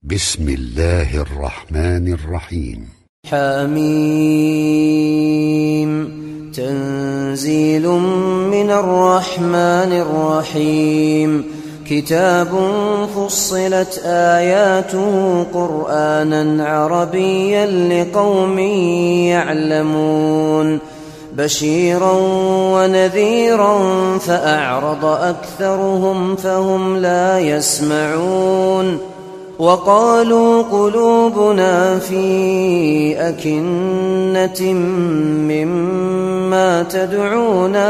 بسم الله الرحمن الرحيم. حميم. تنزيل من الرحمن الرحيم. كتاب فصلت آياته قرآنا عربيا لقوم يعلمون بشيرا ونذيرا فأعرض أكثرهم فهم لا يسمعون وقالوا قلوبنا في أكنة مما تدعونا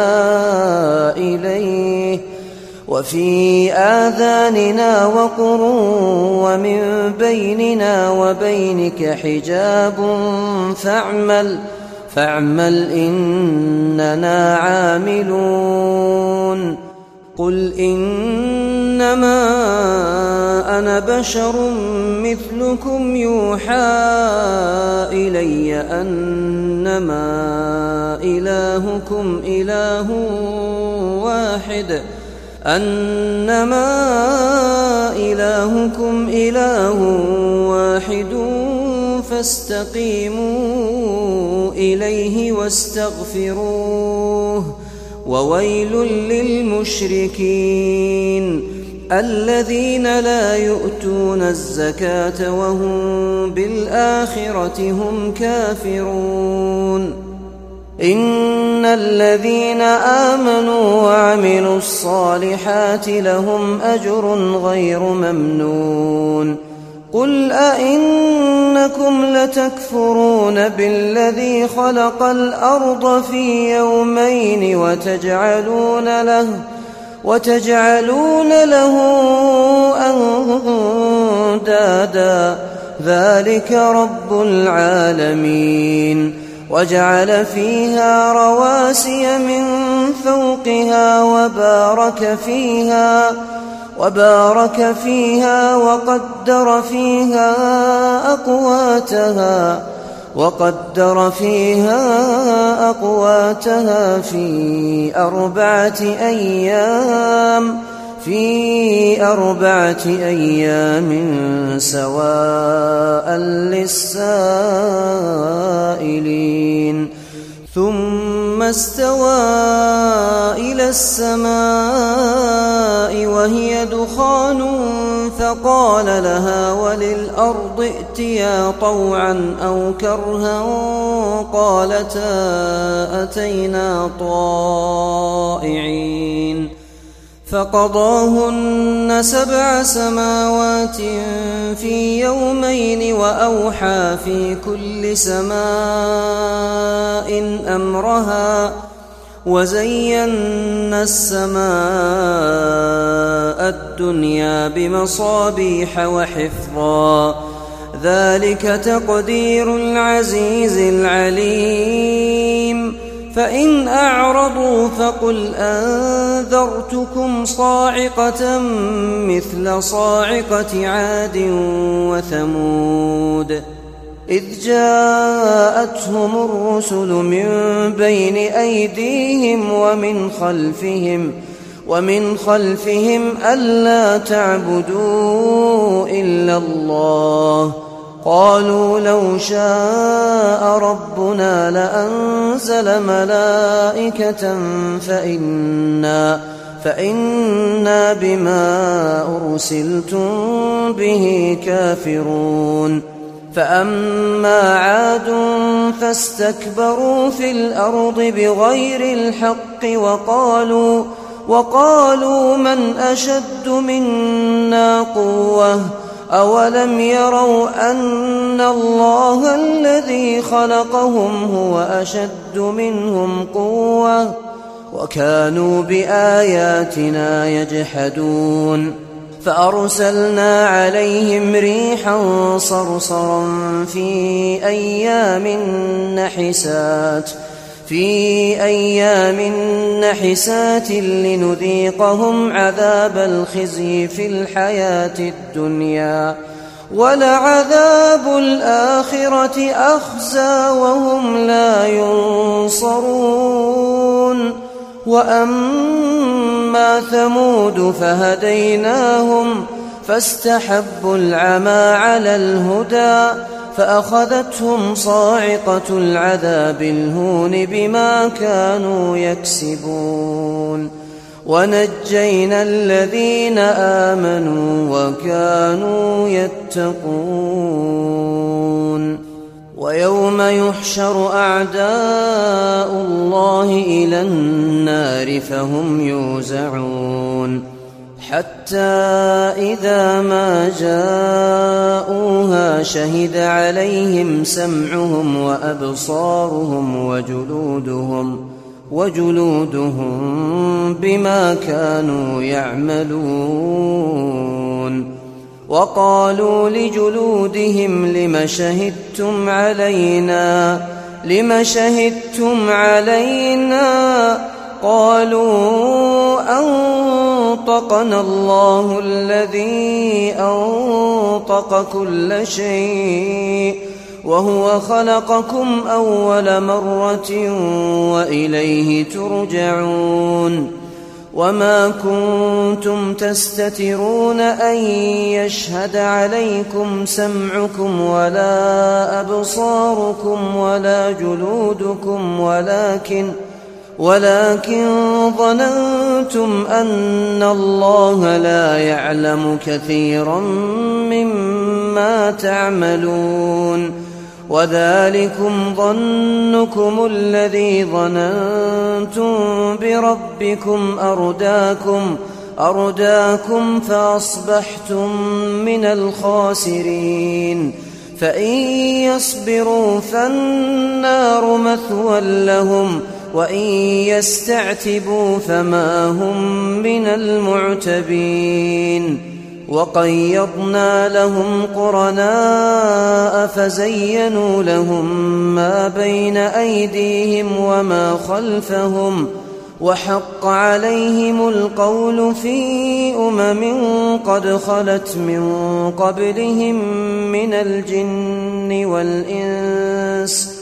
إليه وفي آذاننا وقر ومن بيننا وبينك حجاب فاعمل إننا عاملون. قل إنما أنا بشر مثلكم يوحى إلي أنما إلهكم إله واحد فاستقيموا إليه واستغفروه وويل للمشركين الذين لا يؤتون الزكاة وهم بالآخرة هم كافرون. إن الذين آمنوا وعملوا الصالحات لهم أجر غير ممنون. قل أئنكم لتكفرون بالذي خلق الأرض في يومين وتجعلون له أندادا ذلك رب العالمين. وجعل فيها رواسي من فوقها وبارك فيها وقدر فيها أقواتها في أربعة أيام سواء للسائلين. ثم استوى إلى السماء وهي دخان فقال لها وللأرض ائتيا طوعا أو كرها قالتا أتينا طائعين. فقضاهن 7 سماوات في يومين وأوحى في كل سماء أمرها وزينا السماء الدنيا بمصابيح وحفظا ذلك تقدير العزيز العليم. فإن أعرضوا فقل أنذرتكم صاعقة مثل صاعقة عاد وثمود إذ جاءتهم الرسل من بين أيديهم ومن خلفهم ألا تعبدوا إلا الله قالوا لو شاء ربنا لأنزل ملائكة فإنا بما أرسلتم به كافرون. فأما عاد فاستكبروا في الأرض بغير الحق وقالوا من أشد منا قوة أولم يروا أن الله الذي خلقهم هو أشد منهم قوة وكانوا بآياتنا يجحدون. فأرسلنا عليهم ريحا صرصرا في أيام نحسات لنذيقهم عذاب الخزي في الحياة الدنيا ولعذاب الآخرة أخزى وهم لا ينصرون. وأما ثمود فاستحبوا العمى على الهدى فأخذتهم صاعقة العذاب الهون بما كانوا يكسبون ونجينا الذين آمنوا وكانوا يتقون ويوم يحشر أعداء الله إلى النار فهم يوزعون حتى إذا ما جاءوها شهد عليهم سمعهم وأبصارهم وجلودهم بما كانوا يعملون وقالوا لجلودهم لم شهدتم علينا قالوا أنطقنا الله الذي أنطق كل شيء وهو خلقكم أول مرة وإليه ترجعون وما كنتم تستترون أن يشهد عليكم سمعكم ولا أبصاركم ولا جلودكم ولكن ظننتم أن الله لا يعلم كثيرا مما تعملون وذلكم ظنكم الذي ظننتم بربكم أرداكم فأصبحتم من الخاسرين فإن يصبروا فالنار مثوى لهم وإن يستعتبوا فما هم من المعتبين وقيضنا لهم قرناء فزينوا لهم ما بين أيديهم وما خلفهم وحق عليهم القول في قد خلت من قبلهم من الجن والإنس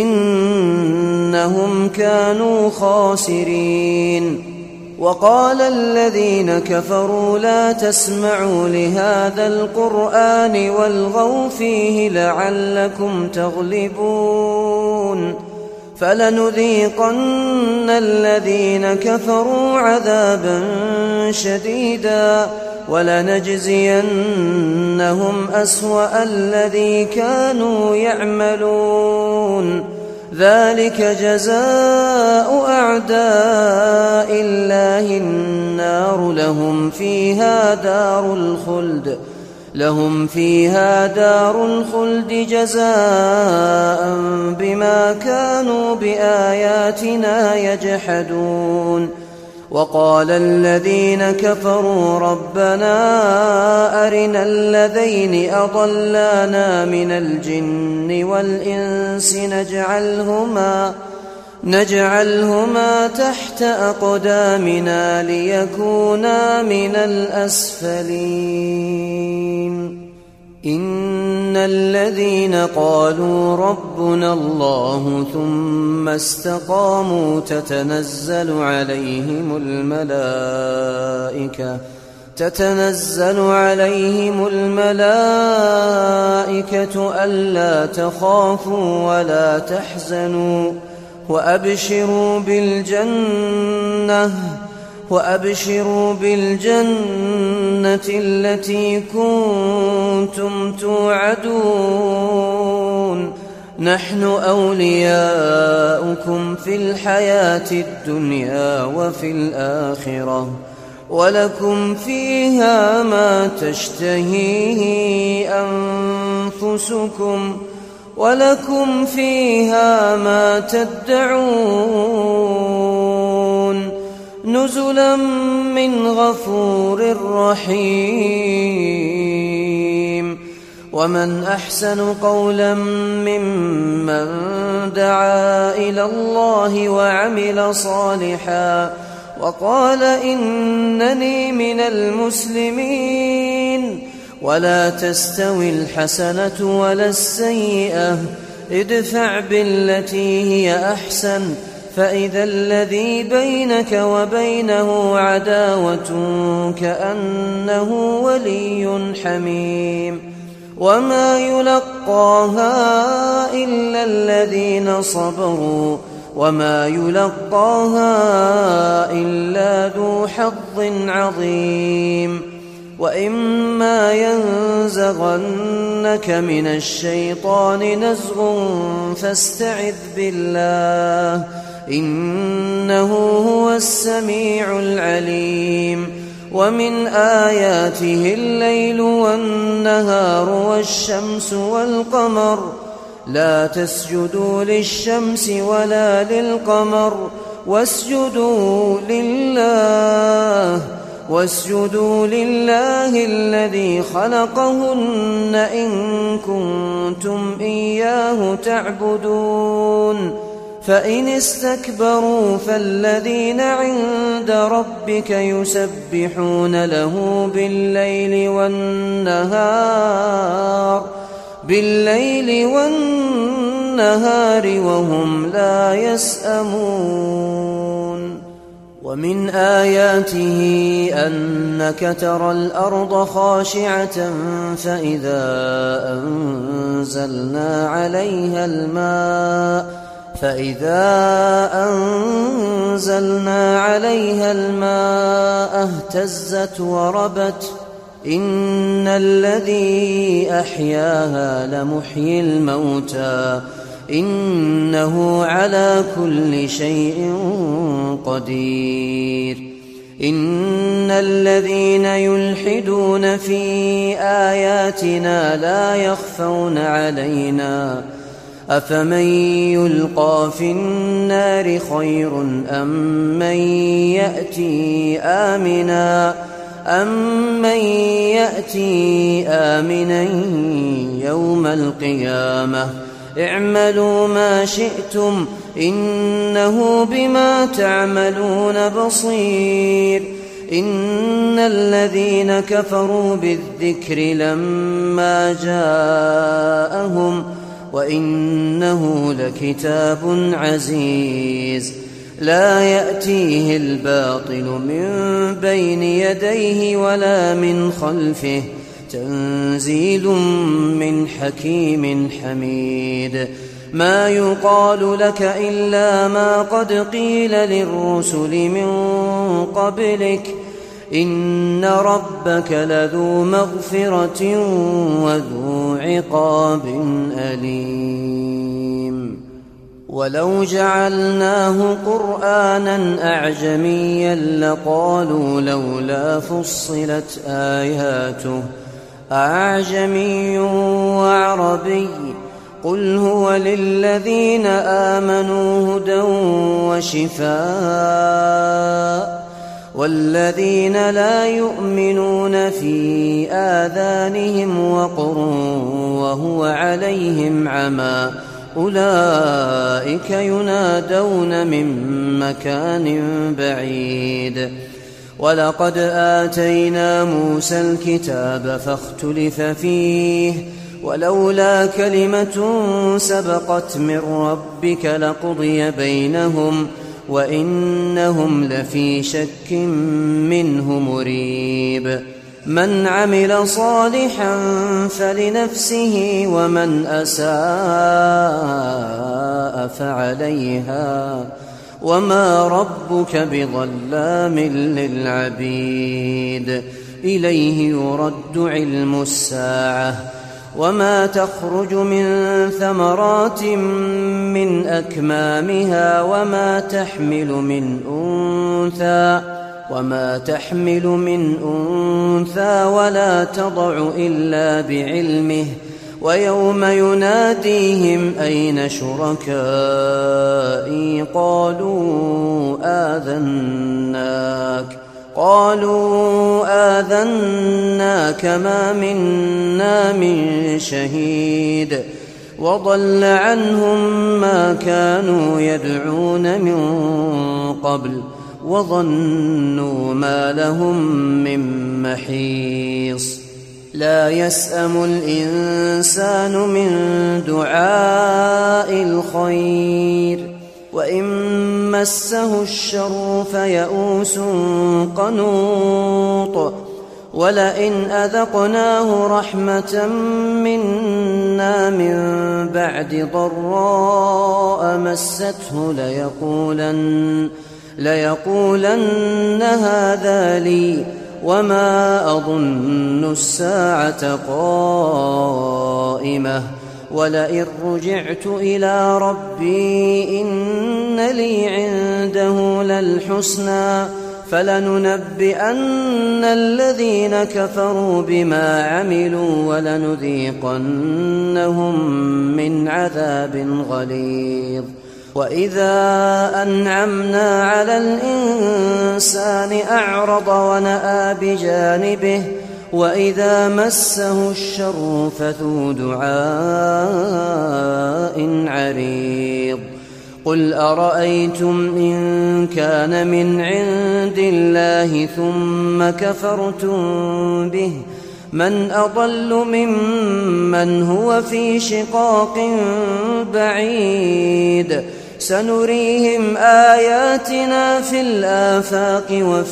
إنهم كانوا خاسرين وقال الذين كفروا لا تسمعوا لهذا القرآن والغوا فيه لعلكم تغلبون فلنذيقن الذين كفروا عذابا شديدا ولنجزينهم أسوأ الذي كانوا يعملون ذلك جزاء أعداء الله النار لهم فيها دار الخلد جزاء بما كانوا بآياتنا يجحدون وقال الذين كفروا ربنا أرنا الذين أضلانا من الجن والإنس نجعلهما تحت أقدامنا ليكونا من الأسفلين إن الذين قالوا ربنا الله ثم استقاموا تتنزل عليهم الملائكة ألا تخافوا ولا تحزنوا وأبشروا بالجنة التي كنتم توعدون نحن أولياؤكم في الحياة الدنيا وفي الآخرة ولكم فيها ما تشتهيه أنفسكم ولكم فيها ما تدعون نزلا من غفور رحيم ومن أحسن قولا ممن دعا إلى الله وعمل صالحا وقال إنني من المسلمين ولا تستوي الحسنة ولا السيئة ادفع بالتي هي أحسن فإذا الذي بينك وبينه عداوة كأنه ولي حميم وما يلقاها إلا الذين صبروا وما يلقاها إلا ذو حظ عظيم وإما ينزغنك من الشيطان نزغ فاستعذ بالله إنه هو السميع العليم ومن آياته الليل والنهار والشمس والقمر لا تسجدوا للشمس ولا للقمر واسجدوا لله الذي خلقهن إن كنتم إياه تعبدون فإن استكبروا فالذين عند ربك يسبحون له بالليل والنهار وهم لا يسأمون ومن آياته أنك ترى الأرض خاشعة فإذا أنزلنا عليها الماء اهتزت وربت إن الذي أحياها لمحيي الموتى إنه على كل شيء قدير إن الذين يلحدون في آياتنا لا يخفون علينا أفمن يلقى في النار خير أم من يأتي آمنا يوم القيامة اعملوا ما شئتم إنه بما تعملون بصير إن الذين كفروا بالذكر لما جاءهم وإنه لكتاب عزيز لا يأتيه الباطل من بين يديه ولا من خلفه تنزيل من حكيم حميد ما يقال لك إلا ما قد قيل للرسل من قبلك إن ربك لذو مغفرة وذو عقاب أليم ولو جعلناه قرآنا أعجميا لقالوا لولا فصلت آياته أعجمي وعربي قل هو للذين آمنوا هدى وشفاء والذين لا يؤمنون في آذانهم وقر وهو عليهم عمى أولئك ينادون من مكان بعيد ولقد آتينا موسى الكتاب فاختلف فيه ولولا كلمة سبقت من ربك لقضي بينهم وإنهم لفي شك منه مريب من عمل صالحا فلنفسه ومن أساء فعليها وما ربك بظلام للعبيد إليه يرد علم الساعة وما تخرج من ثمرات من أكمامها وما تحمل من أنثى ولا تضع إلا بعلمه ويوم يناديهم أين شركائي قالوا آذناك ما منا من شهيد وضل عنهم ما كانوا يدعون من قبل وظنوا ما لهم من محيص لا يسأم الإنسان من دعاء الخير وإن مسه الشر فيئوس قنوط ولئن أذقناه رحمة منا من بعد ضراء مسته ليقولن هذا لي وما أظن الساعة قائمة ولئن رجعت إلى ربي إن لي عنده للحسنى فلننبئن الذين كفروا بما عملوا ولنذيقنهم من عذاب غليظ وإذا أنعمنا على الإنسان أعرض ونأى بجانبه وإذا مسه الشر فذو دعاء عريض قل أرأيتم إن كان من عند الله ثم كفرتم به من أضل ممن هو في شقاق بعيد سنريهم آياتنا في الآفاق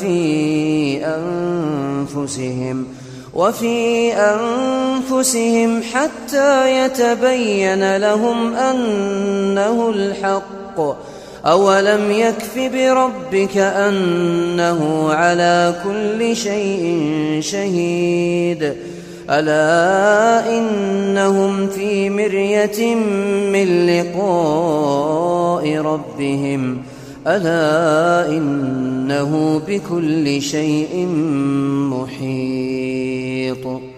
وفي أنفسهم حتى يتبين لهم أنه الحق أولم يكف بربك أنه على كل شيء شهيد ألا إنهم في مرية من لقاء ربهم ألا إنه بكل شيء محيط